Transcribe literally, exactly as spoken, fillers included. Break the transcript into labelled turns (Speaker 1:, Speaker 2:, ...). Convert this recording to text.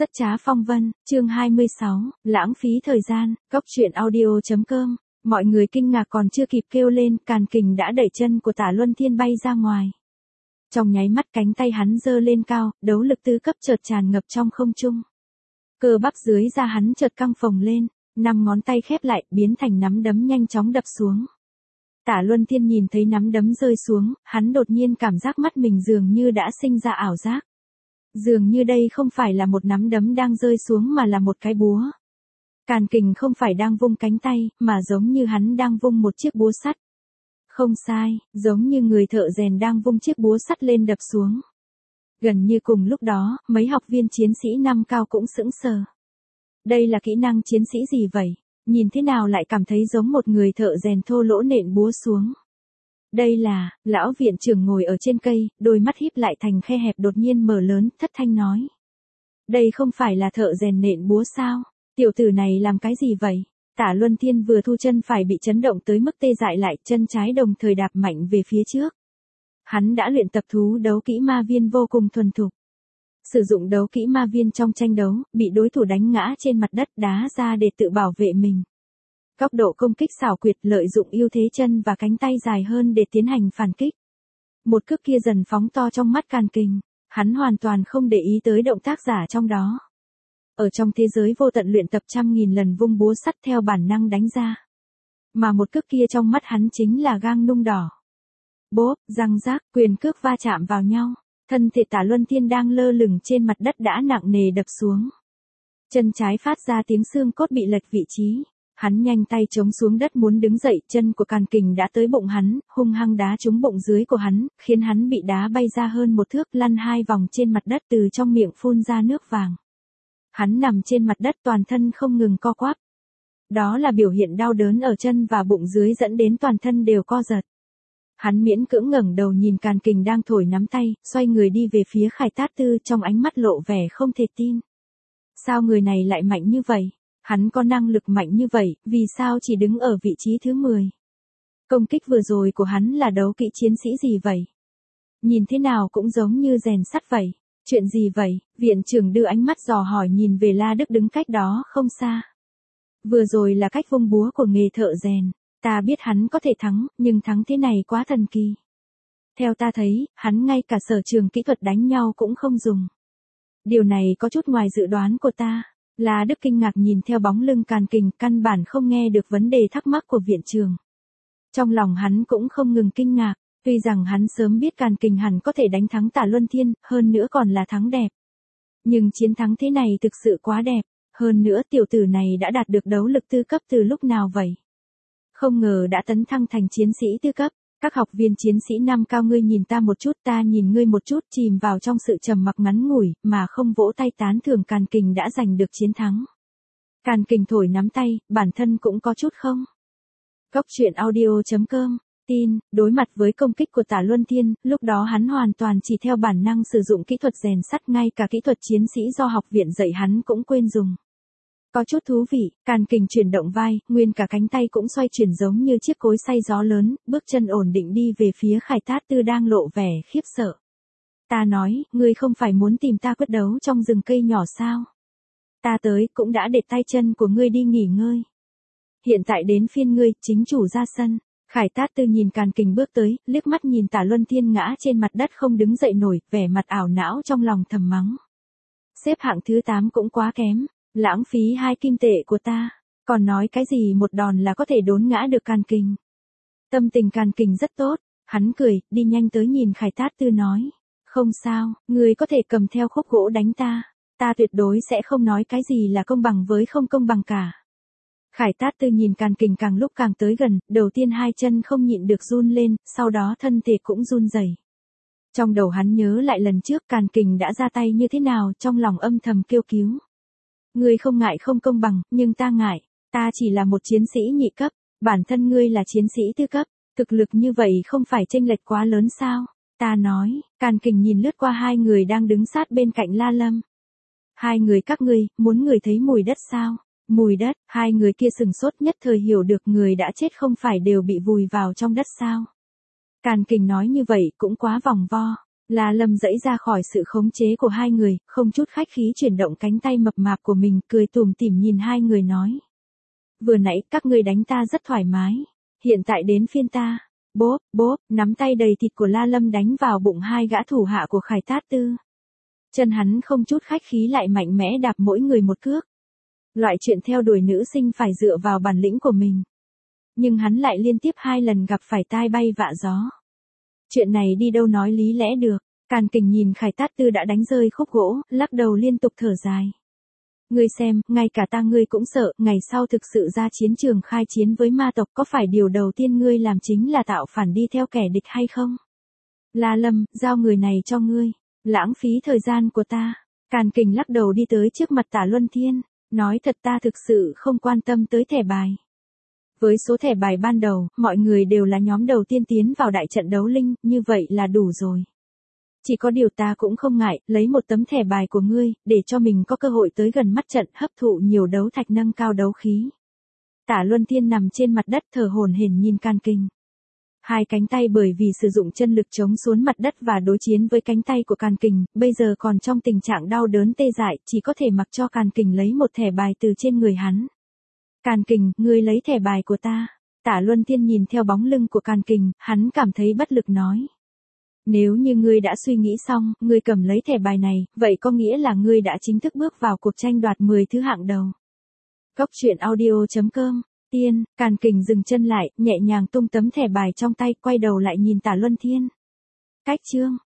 Speaker 1: Rất trá phong vân, chương hai mươi sáu, lãng phí thời gian, góc truyện audio.com, mọi người kinh ngạc còn chưa kịp kêu lên, Càn Kình đã đẩy chân của Tả Luân Thiên bay ra ngoài. Trong nháy mắt cánh tay hắn giơ lên cao, đấu lực tứ cấp chợt tràn ngập trong không trung. Cơ bắp dưới da hắn chợt căng phồng lên, năm ngón tay khép lại, biến thành nắm đấm nhanh chóng đập xuống. Tả Luân Thiên nhìn thấy nắm đấm rơi xuống, hắn đột nhiên cảm giác mắt mình dường như đã sinh ra ảo giác. Dường như đây không phải là một nắm đấm đang rơi xuống mà là một cái búa. Càn Kình không phải đang vung cánh tay, mà giống như hắn đang vung một chiếc búa sắt. Không sai, giống như người thợ rèn đang vung chiếc búa sắt lên đập xuống. Gần như cùng lúc đó, mấy học viên chiến sĩ năm cao cũng sững sờ. Đây là kỹ năng chiến sĩ gì vậy? Nhìn thế nào lại cảm thấy giống một người thợ rèn thô lỗ nện búa xuống. Đây là, lão viện trưởng ngồi ở trên cây, đôi mắt híp lại thành khe hẹp đột nhiên mở lớn, thất thanh nói. Đây không phải là thợ rèn nện búa sao? Tiểu tử này làm cái gì vậy? Tả Luân Thiên vừa thu chân phải bị chấn động tới mức tê dại lại, chân trái đồng thời đạp mạnh về phía trước. Hắn đã luyện tập thú đấu kỹ ma viên vô cùng thuần thục. Sử dụng đấu kỹ ma viên trong tranh đấu, bị đối thủ đánh ngã trên mặt đất đá ra để tự bảo vệ mình. Góc độ công kích xảo quyệt, lợi dụng ưu thế chân và cánh tay dài hơn để tiến hành phản kích. Một cước kia dần phóng to trong mắt Càn Kình, hắn hoàn toàn không để ý tới động tác giả trong đó. Ở trong thế giới vô tận luyện tập trăm nghìn lần vung búa sắt theo bản năng đánh ra. Mà một cước kia trong mắt hắn chính là gang nung đỏ. Bốp, răng rác, quyền cước va chạm vào nhau, thân thể Tả Luân Thiên đang lơ lửng trên mặt đất đã nặng nề đập xuống. Chân trái phát ra tiếng xương cốt bị lệch vị trí. Hắn nhanh tay chống xuống đất muốn đứng dậy, chân của Càn Kình đã tới bụng hắn, hung hăng đá trúng bụng dưới của hắn, khiến hắn bị đá bay ra hơn một thước, lăn hai vòng trên mặt đất, từ trong miệng phun ra nước vàng. Hắn nằm trên mặt đất toàn thân không ngừng co quắp. Đó là biểu hiện đau đớn ở chân và bụng dưới dẫn đến toàn thân đều co giật. Hắn miễn cưỡng ngẩng đầu nhìn Càn Kình đang thổi nắm tay, xoay người đi về phía Khải Tát Tư, trong ánh mắt lộ vẻ không thể tin. Sao người này lại mạnh như vậy? Hắn có năng lực mạnh như vậy, vì sao chỉ đứng ở vị trí thứ mười? Công kích vừa rồi của hắn là đấu kỹ chiến sĩ gì vậy? Nhìn thế nào cũng giống như rèn sắt vậy. Chuyện gì vậy? Viện trưởng đưa ánh mắt dò hỏi nhìn về La Đức đứng cách đó không xa. Vừa rồi là cách vung búa của nghề thợ rèn. Ta biết hắn có thể thắng, nhưng thắng thế này quá thần kỳ. Theo ta thấy, hắn ngay cả sở trường kỹ thuật đánh nhau cũng không dùng. Điều này có chút ngoài dự đoán của ta. La Đức kinh ngạc nhìn theo bóng lưng Càn Kình, căn bản không nghe được vấn đề thắc mắc của viện trưởng. Trong lòng hắn cũng không ngừng kinh ngạc, tuy rằng hắn sớm biết Càn Kình hẳn có thể đánh thắng Tả Luân Thiên, hơn nữa còn là thắng đẹp. Nhưng chiến thắng thế này thực sự quá đẹp, hơn nữa tiểu tử này đã đạt được đấu lực tư cấp từ lúc nào vậy? Không ngờ đã tấn thăng thành chiến sĩ tư cấp. Các học viên chiến sĩ năm cao, ngươi nhìn ta một chút, ta nhìn ngươi một chút, chìm vào trong sự trầm mặc ngắn ngủi, mà không vỗ tay tán thưởng Càn Kình đã giành được chiến thắng. Càn Kình thổi nắm tay, bản thân cũng có chút không. Góc truyện audio.com, tin, đối mặt với công kích của Tả Luân Thiên, lúc đó hắn hoàn toàn chỉ theo bản năng sử dụng kỹ thuật rèn sắt, ngay cả kỹ thuật chiến sĩ do học viện dạy hắn cũng quên dùng. Có chút thú vị, Càn Kình chuyển động vai, nguyên cả cánh tay cũng xoay chuyển giống như chiếc cối xay gió lớn, bước chân ổn định đi về phía Khải Tát Tư đang lộ vẻ khiếp sợ. Ta nói, ngươi không phải muốn tìm ta quyết đấu trong rừng cây nhỏ sao? Ta tới cũng đã để tay chân của ngươi đi nghỉ ngơi. Hiện tại đến phiên ngươi, chính chủ ra sân. Khải Tát Tư nhìn Càn Kình bước tới, liếc mắt nhìn Tả Luân Thiên ngã trên mặt đất không đứng dậy nổi, vẻ mặt ảo não trong lòng thầm mắng. Xếp hạng thứ tám cũng quá kém. Lãng phí hai kim tệ của ta, còn nói cái gì một đòn là có thể đốn ngã được Càn Kình. Tâm tình Càn Kình rất tốt, hắn cười, đi nhanh tới nhìn Khải Tát Tư nói. Không sao, ngươi có thể cầm theo khúc gỗ đánh ta, ta tuyệt đối sẽ không nói cái gì là công bằng với không công bằng cả. Khải Tát Tư nhìn Càn Kình càng lúc càng tới gần, đầu tiên hai chân không nhịn được run lên, sau đó thân thể cũng run rẩy. Trong đầu hắn nhớ lại lần trước Càn Kình đã ra tay như thế nào, trong lòng âm thầm kêu cứu. Ngươi không ngại không công bằng, nhưng ta ngại, ta chỉ là một chiến sĩ nhị cấp, bản thân ngươi là chiến sĩ tư cấp, thực lực như vậy không phải chênh lệch quá lớn sao? Ta nói, Càn Kình nhìn lướt qua hai người đang đứng sát bên cạnh La Lâm. Hai người các ngươi, muốn người thấy mùi đất sao? Mùi đất, hai người kia sừng sốt nhất thời hiểu được người đã chết không phải đều bị vùi vào trong đất sao? Càn Kình nói như vậy cũng quá vòng vo. La Lâm giãy ra khỏi sự khống chế của hai người, không chút khách khí chuyển động cánh tay mập mạp của mình, cười tủm tỉm nhìn hai người nói. Vừa nãy các ngươi đánh ta rất thoải mái. Hiện tại đến phiên ta. Bốp, bốp, nắm tay đầy thịt của La Lâm đánh vào bụng hai gã thủ hạ của Khải Tát Tư. Chân hắn không chút khách khí lại mạnh mẽ đạp mỗi người một cước. Loại chuyện theo đuổi nữ sinh phải dựa vào bản lĩnh của mình. Nhưng hắn lại liên tiếp hai lần gặp phải tai bay vạ gió. Chuyện này đi đâu nói lý lẽ được. Càn Kình nhìn Khải Tát Tư đã đánh rơi khúc gỗ, lắc đầu liên tục thở dài. Ngươi xem, ngay cả ta ngươi cũng sợ, ngày sau thực sự ra chiến trường khai chiến với ma tộc, có phải điều đầu tiên ngươi làm chính là tạo phản đi theo kẻ địch hay không? La Lâm, giao người này cho ngươi. Lãng phí thời gian của ta. Càn Kình lắc đầu đi tới trước mặt Tả Luân Thiên. Nói thật, ta thực sự không quan tâm tới thẻ bài. Với số thẻ bài ban đầu, mọi người đều là nhóm đầu tiên tiến vào đại trận đấu linh, như vậy là đủ rồi. Chỉ có điều ta cũng không ngại, lấy một tấm thẻ bài của ngươi, để cho mình có cơ hội tới gần mắt trận, hấp thụ nhiều đấu thạch nâng cao đấu khí. Tả Luân Thiên nằm trên mặt đất thở hổn hển nhìn Càn Kình. Hai cánh tay bởi vì sử dụng chân lực chống xuống mặt đất và đối chiến với cánh tay của Càn Kình, bây giờ còn trong tình trạng đau đớn tê dại, chỉ có thể mặc cho Càn Kình lấy một thẻ bài từ trên người hắn. Càn Kình, ngươi lấy thẻ bài của ta. Tả Luân Thiên nhìn theo bóng lưng của Càn Kình, hắn cảm thấy bất lực nói. Nếu như ngươi đã suy nghĩ xong, ngươi cầm lấy thẻ bài này, vậy có nghĩa là ngươi đã chính thức bước vào cuộc tranh đoạt mười thứ hạng đầu. Cốc truyện audio chấm com. Tiên, Càn Kình dừng chân lại, nhẹ nhàng tung tấm thẻ bài trong tay, quay đầu lại nhìn Tả Luân Thiên. Cách chương.